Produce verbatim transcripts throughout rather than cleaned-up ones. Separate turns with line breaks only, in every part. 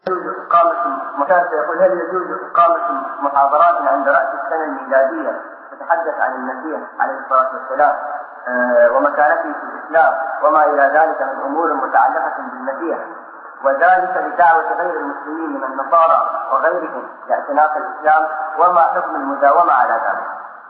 يجوز إقامة مكاتب يقول هل يجوز إقامة محاضرات عند رأس السنة الميلادية تتحدث عن المسيح عليه الصلاة والسلام آه ومكانته في الإسلام وما إلى ذلك من أمور متعلقة بالمسيح، وذلك لدعوة غير المسلمين من النصارى وغيرهم لاعتناق الإسلام، وما حكم المداومة على ذلك؟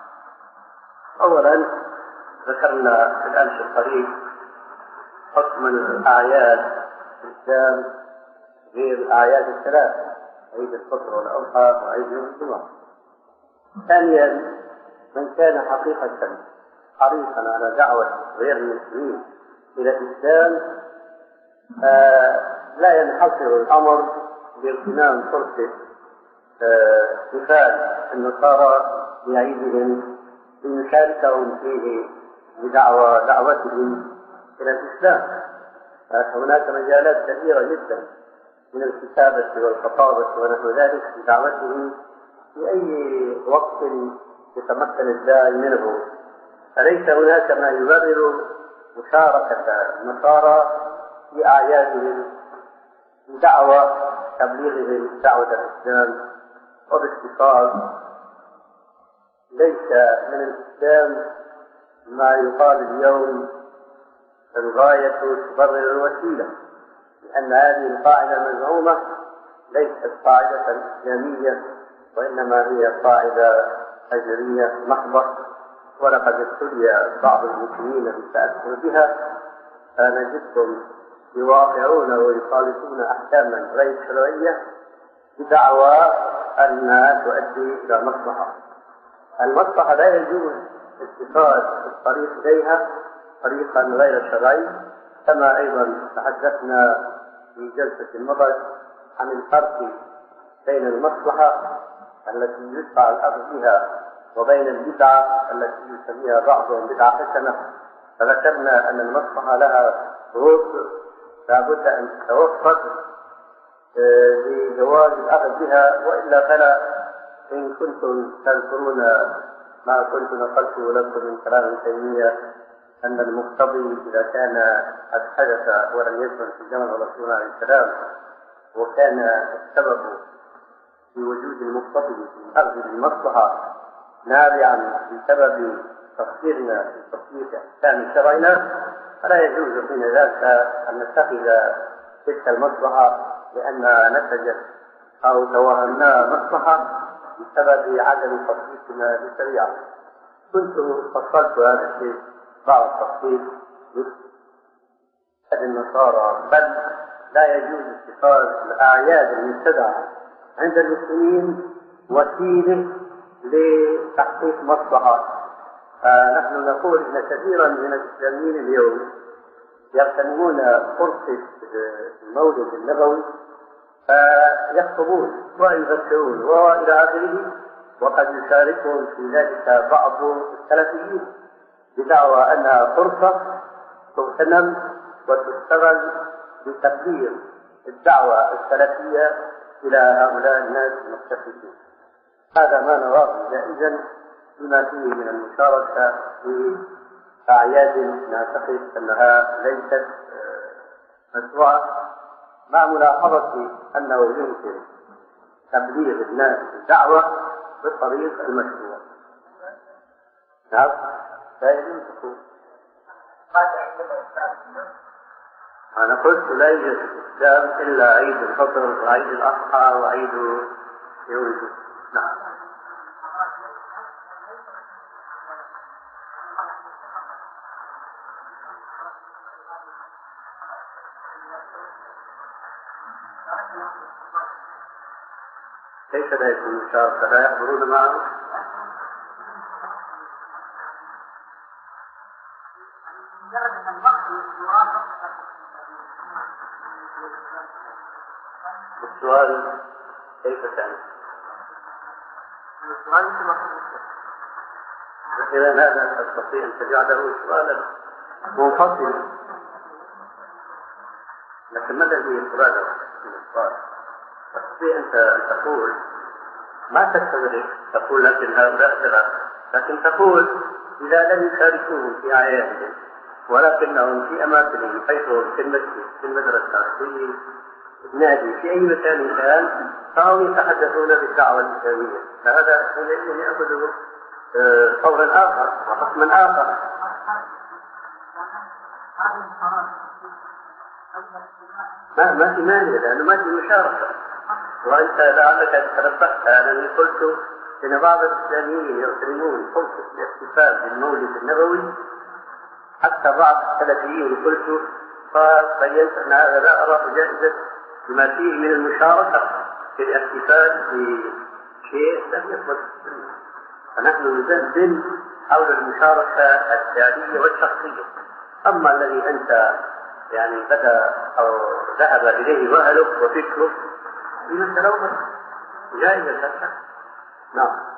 أولا ذكرنا في الأمس القريب حكم الأعياد في الإسلام غير الأعياد الثلاث، عيد الفطر والأضحى وعيد يوم الجمعة. ثانيا من كان حقيقة حريصا على دعوة غير المسلمين إلى الإسلام آه لا ينحصر الأمر باغتنام فرصة مثال آه النصارى بعيدهم ليشاركهم فيه بدعوة دعوتهم إلى الإسلام. هناك مجالات كثيرة جدا من الكتابة والخطابة ونحو ذلك بدعوتهم في أي وقت يتمكن الداعي منه، فليس هناك ما يبرر مشاركة النصارى في أعيادهم بدعوة تبليغهم دعوة الإسلام. وباختصار ليس من الإسلام ما يقال اليوم الغاية تبرر الوسيلة، لأن هذه القاعدة المزعومة ليست قاعدة إسلامية وإنما هي قاعدة أجرية محضة، ولقد ابتلي بعض المسلمين بالتأثر بها فنجدهم يواقعون ويخالفون أحكاما غير شرعية بدعوى أنها تؤدي إلى مصلحة. المصلحة لا يجوز اتخاذ الطريق إليها طريقا غير شرعي، كما أيضا تحدثنا في جلسة مضت عن الفرق بين المصلحة التي يدفع الأخذ بها وبين البدعة التي يسميها بعضهم بدعة حسنة. فذكرنا أن المصلحة لها شروط لا بد أن تتوفر لجواز الأخذ بها، وإلا فلا. إن كنتم تذكرون ما كنت نقلته لكم من كلام تيمية أن المقتضي إذا كان قد حدث ولم يكن في زمن الرسول عليه السلام وكان السبب في وجود المقتضي في أخذ المصلحة نابعا بسبب تقصيرنا في تطبيق أحكام شرعنا، فلا يجوز حين ذاك أن نتخذ تلك المصلحة لأنها نتجت أو توهمناها مصلحة بسبب عدم تطبيقنا للشريعة. كنت فصلت هذا الشيء بعض التفصيل لأهل النصارى، بل لا يجوز اتخاذ الأعياد المبتدعة عند المسلمين وسيلة لتحقيق مصلحة. فنحن نقول إن كثيرا من الإسلاميين اليوم يغتنمون فرصة المولد النبوي فيخطبون ويذكرون وإلى آخره، وقد يشاركهم في ذلك بعض السلفيين بدعوى أنها فرصة تغتنم وتستغل لتبليغ الدعوة السلفية إلى هؤلاء الناس المختلفين. هذا ما نراه جائزا بما فيه من المشاركة في أعياد نعتقد أنها ليست مشروعة، مع ملاحظة أنه يمكن تبليغ الناس الدعوة بالطريق المشروع. نعم لا يجوز تقول. أنا قلت لا يوجد في الإسلام إلا عيد الفطر وعيد الأضحى وعيد يوم الجمعة. نعم. كيف لا يكون مشاركة؟ لا يحضرون معه؟ السؤال كيف كان؟ السؤال إذا هذا تستطيع أن تجعله سؤالا منفصلا، لكن ماذا هي السؤال من السؤال؟ تستطيع أنت أن تقول ما تستدرك تقول لكن هؤلاء ثلاثة، لكن تقول إذا لم يشاركوهم في أعيادهم ولكنهم في أماكنهم حيث في المسجد في المدرسة في نادي في أي مكان كان فهم يتحدثون بالدعوة الإسلامية، فهذا يأخذ فورا آخر وحكما آخر. ما ما في مانع لأنه ما في مشاركة. وأنت لعلك تنبهت أنني قلت إن بعض الإسلاميين يغتنمون فرصة الاحتفال بالمولد النبوي، حتى بعض السلفيين قلت فبينت أن هذا لا أراه جائزة بما فيه من المشاركة في الاحتفال بشيء لم يثبت في السنة، فنحن نزلزل حول المشاركة الفعلية والشخصية. أما الذي أنت يعني بدأ أو ذهب إليه وهلك وفكره، إذا تلوث جائزة. نعم.